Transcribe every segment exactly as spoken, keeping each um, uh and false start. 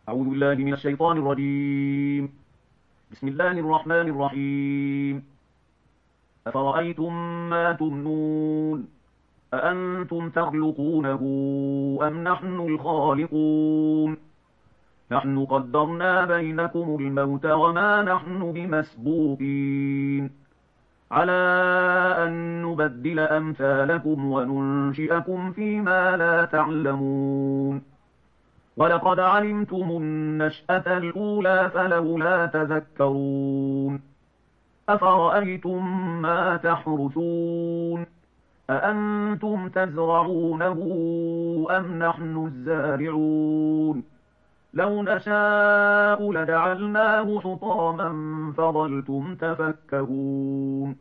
أعوذ بالله من الشيطان الرجيم. بسم الله الرحمن الرحيم. أفرأيتم ما تمنون، أأنتم تخلقونه أم نحن الخالقون؟ نحن قدرنا بينكم الموت وما نحن بمسبوقين على أن نبدل أمثالكم وننشئكم فيما لا تعلمون. ولقد علمتم النشأة الأولى فلولا تذكرون. أفرأيتم ما تحرثون، أأنتم تزرعونه أم نحن الزارعون؟ لو نشاء لجعلناه حطاما فظلتم تفكهون.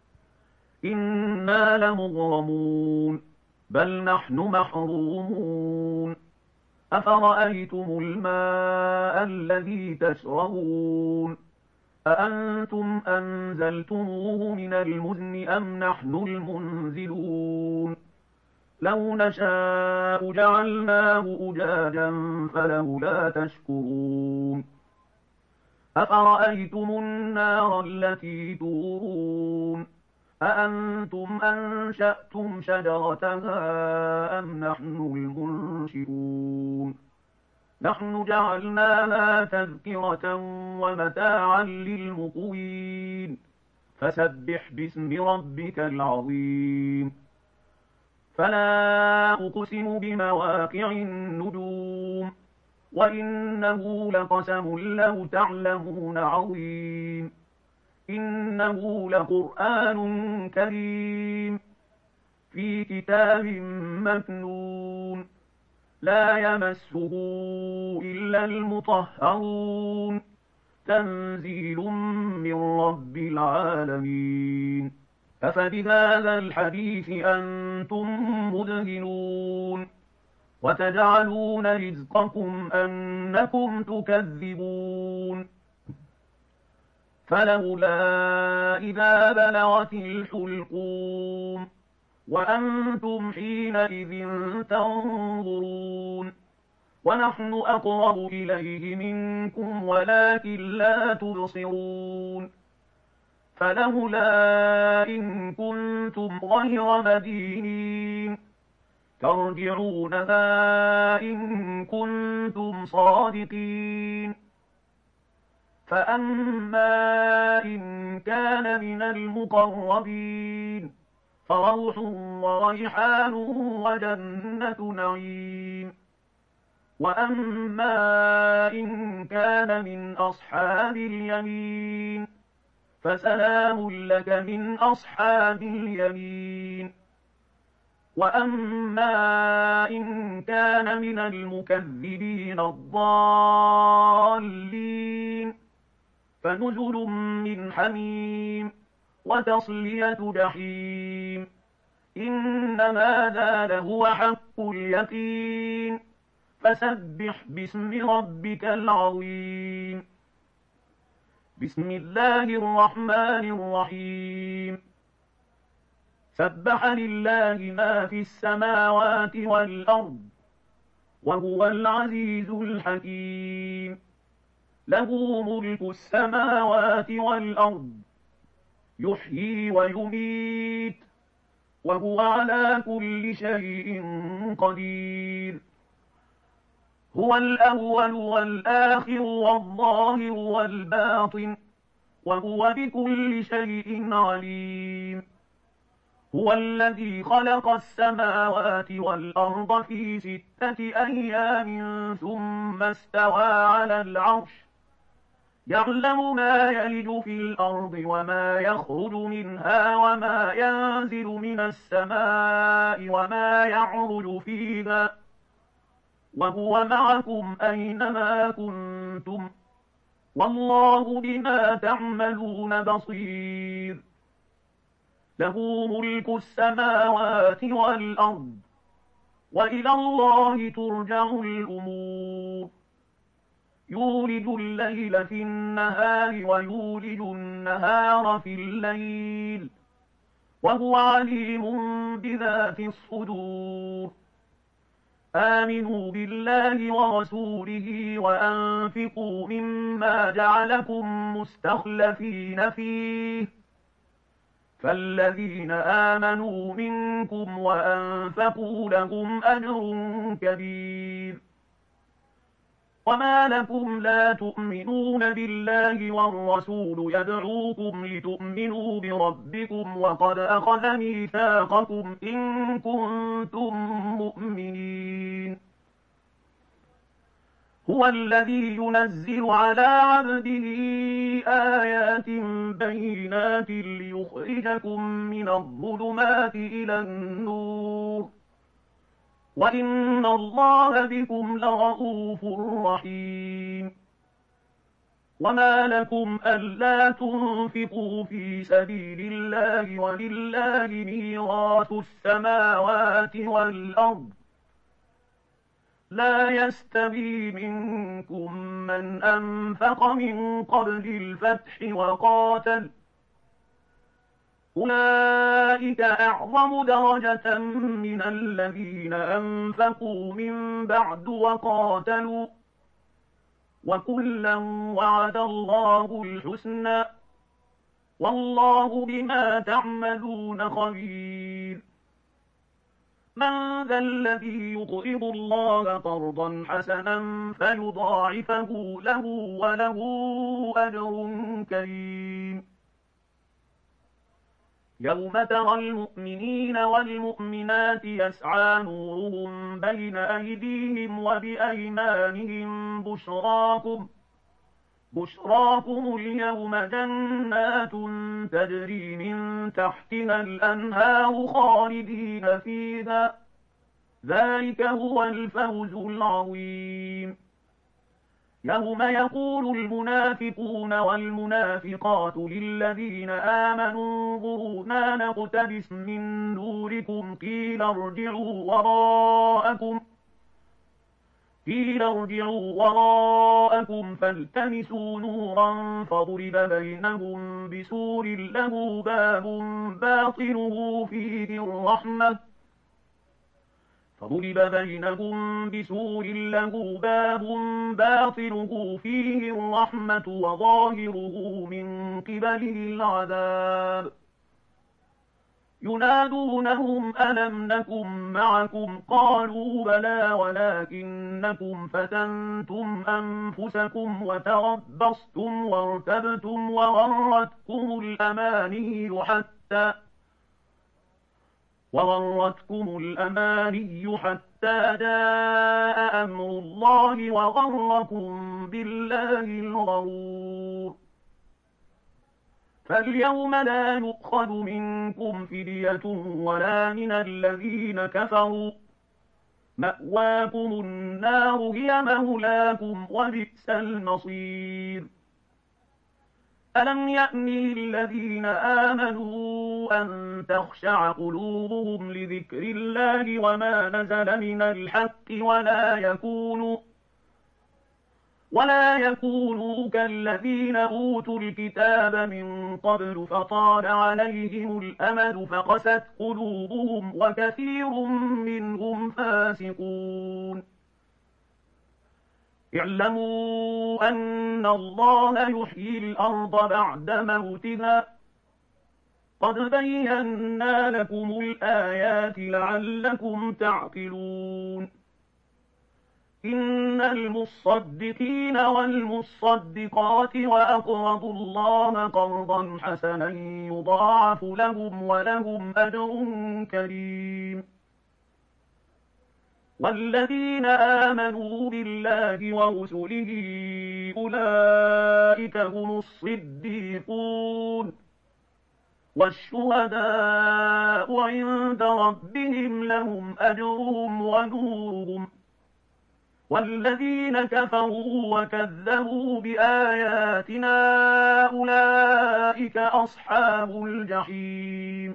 إنا لمغرمون بل نحن محرومون. أفرأيتم الماء الذي تشربون، أأنتم أنزلتموه من المزن أم نحن المنزلون؟ لو نشاء جعلناه أجاجا فلولا تشكرون. أفرأيتم النار التي تورون، أأنتم أنشأتم شجرتها أم نحن المنشئون؟ نحن جعلناها تذكرة ومتاعا للمقوين. فسبح باسم ربك العظيم. فلا أقسم بمواقع النجوم، وإنه لقسم لو تعلمون عظيم. إنه لقرآن كريم في كتاب مكنون لا يمسه إلا المطهرون. تنزيل من رب العالمين. أفبهذا الحديث أنتم مدهنون، وتجعلون رزقكم أنكم تكذبون. فلولا إذا بلغت الحلقوم وأنتم حينئذ تنظرون، ونحن أقرب إليه منكم ولكن لا تبصرون. فلولا إن كنتم غير مدينين ترجعونها إن كنتم صادقين. فأما إن كان من المقربين فروح وريحان وجنة نعيم. وأما إن كان من أصحاب اليمين فسلام لك من أصحاب اليمين. وأما إن كان من المكذبين الضالين فنزل من حميم وتصلية جحيم. إن هذا لهو حق اليقين. فسبح باسم ربك العظيم. بسم الله الرحمن الرحيم. سبح لله ما في السماوات والأرض وهو العزيز الحكيم. له ملك السماوات والأرض يحيي ويميت وهو على كل شيء قدير. هو الأول والآخر والظاهر والباطن وهو بكل شيء عليم. هو الذي خلق السماوات والأرض في ستة أيام ثم استوى على العرش يعلم ما يلج في الأرض وما يخرج منها وما ينزل من السماء وما يعرج فيها وهو معكم أينما كنتم والله بما تعملون بصير. له ملك السماوات والأرض وإلى الله ترجع الأمور. يولج الليل في النهار ويولج النهار في الليل وهو عليم بذات الصدور. آمنوا بالله ورسوله وأنفقوا مما جعلكم مستخلفين فيه، فالذين آمنوا منكم وأنفقوا لهم أجر كبير. وما لكم لا تؤمنون بالله والرسول يدعوكم لتؤمنوا بربكم وقد أخذ ميثاقكم إن كنتم مؤمنين. هو الذي ينزل على عبده آيات بينات ليخرجكم من الظلمات إلى النور، وإن الله بكم لرءوف رحيم. وما لكم ألا تنفقوا في سبيل الله ولله ميراث السماوات والأرض، لا يستوي منكم من أنفق من قبل الفتح وقاتل، أولئك أعظم درجة من الذين أنفقوا من بعد وقاتلوا، وكلا وعد الله الحسنى، والله بما تعملون خبير. من ذا الذي يقرض الله قرضا حسنا فيضاعفه له وله أجر كريم. يوم ترى المؤمنين والمؤمنات يسعى نورهم بين أيديهم وبأيمانهم بشراكم بشراكم اليوم جنات تجري من تحتها الأنهار خالدين فيها، ذلك هو الفوز العظيم. يوم يقول المنافقون والمنافقات للذين آمنوا انظرونا نقتبس من نوركم قيل ارجعوا وراءكم قيل ارجعوا وراءكم فالتمسوا نورا فضرب بينهم بسور له باب باطنه فيه الرحمة فضرب بينهم بسور له باب باطنه فيه الرحمة وظاهره من قبله العذاب. ينادونهم ألم نكن معكم قالوا بلى ولكنكم فتنتم أنفسكم وتربصتم وارتبتم وغرتكم الأماني حتى وغرتكم الأماني حتى جاء أمر الله وغركم بالله الغرور. فاليوم لا يؤخذ منكم فدية ولا من الذين كفروا، مأواكم النار هي مولاكم وبئس المصير. ألم يأن للذين آمنوا أن تخشع قلوبهم لذكر الله وما نزل من الحق ولا يكونوا ولا يكونوا كالذين أوتوا الكتاب من قبل فطال عليهم الأمد فقست قلوبهم وكثير منهم فاسقون. اعلموا أن الله يحيي الأرض بعد موتها، قد بينا لكم الآيات لعلكم تعقلون. إن المصدقين والمصدقات وأقرضوا الله قرضا حسنا يضاعف لهم ولهم أجر كريم. والذين آمنوا بالله ورسله أولئك هم الصديقون والشهداء عند ربهم لهم أجرهم ونورهم. والذين كفروا وكذبوا بآياتنا أولئك أصحاب الجحيم.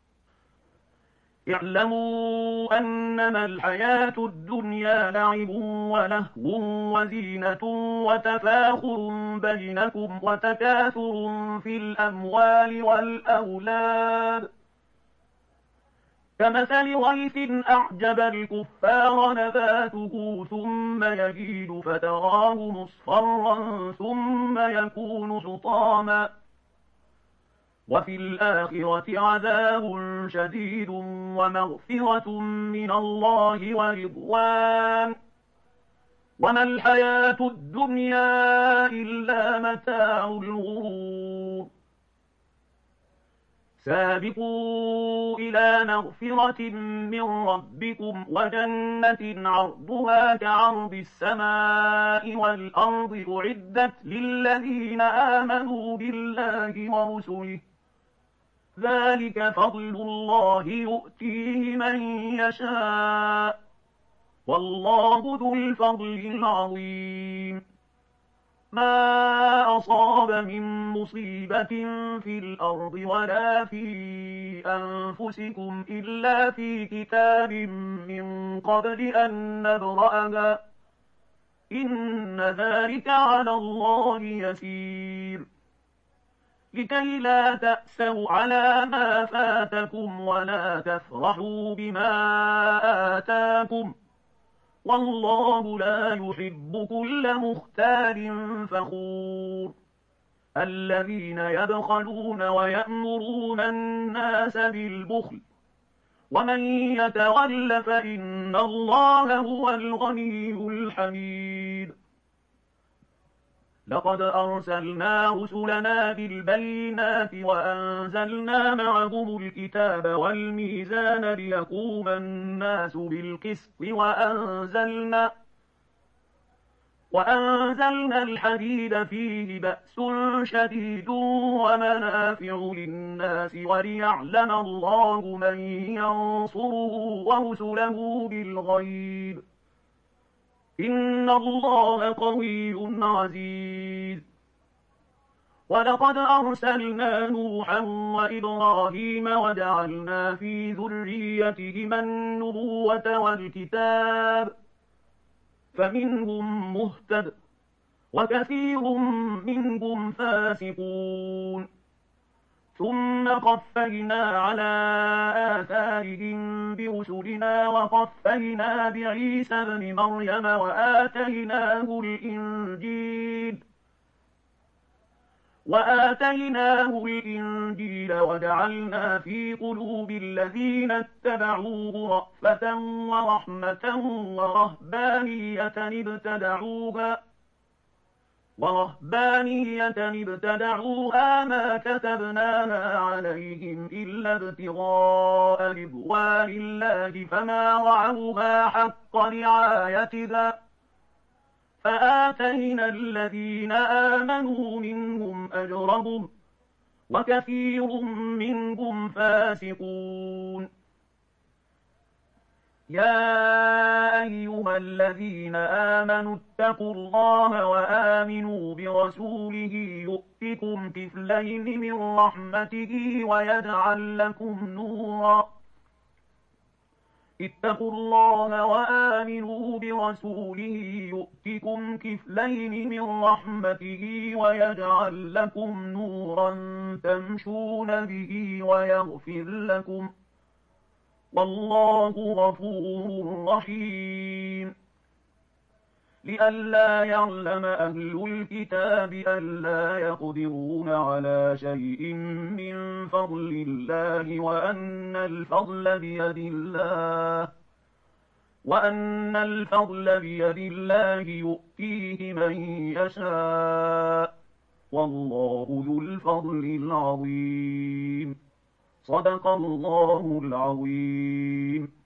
اعلموا أنما الحياة الدنيا لعب ولهو وزينة وتفاخر بينكم وتكاثر في الأموال والأولاد كمثل غيث أعجب الكفار نباته ثم يجيد فتراه مصفرا ثم يكون حطاما وفي الآخرة عذاب شديد ومغفرة من الله ورضوان وما الحياة الدنيا إلا متاع الغرور سابقوا إلى مغفرة من ربكم وجنة عرضها كعرض السماء والأرض أعدت للذين آمنوا بالله ورسله ذلك فضل الله يؤتيه من يشاء والله ذو الفضل العظيم ما أصاب من مصيبة في الأرض ولا في أنفسكم إلا في كتاب من قبل أن نبرأها إن ذلك على الله يسير لكي لا تأسوا على ما فاتكم ولا تفرحوا بما آتاكم والله لا يحب كل مختال فخور الذين يبخلون ويأمرون الناس بالبخل ومن يتول فإن الله هو الغني الحميد لقد أرسلنا رسلنا بالبينات وأنزلنا معهم الكتاب والميزان ليقوم الناس بالقسط وأنزلنا وأنزلنا الحديد فيه بأس شديد ومنافع للناس وليعلم الله من ينصره ورسله بالغيب إن الله قوي عزيز ولقد أرسلنا نوحا وإبراهيم وجعلنا في ذريتهما النبوة والكتاب فمنهم مهتد وكثير منهم فاسقون ثم قفينا على آثارهم برسلنا وقفينا بعيسى ابن مريم وآتيناه الإنجيل وآتيناه الإنجيل وجعلنا في قلوب الذين اتبعوه رأفة ورحمة ورهبانية ابتدعوها ورهبانية ابتدعوها ما كتبناها عليهم إلا ابتغاء رضوان الله فما رعوها حق رعايتها فآتينا الذين آمنوا منهم أجرهم وكثير منهم فاسقون يا أيها الذين آمنوا اتقوا الله وآمنوا برسوله يؤتكم كفلين من رحمته ويجعل لكم نورا اتقوا الله وآمنوا برسوله يؤتكم كفلين من رحمته ويجعل لكم نورا تمشون به ويغفر لكم والله غفور رحيم لئلا يعلم أهل الكتاب ألا يقدرون على شيء من فضل الله وأن الفضل بيد الله وأن الفضل بيد الله يؤتيه من يشاء والله ذو الفضل العظيم صدق الله العظيم.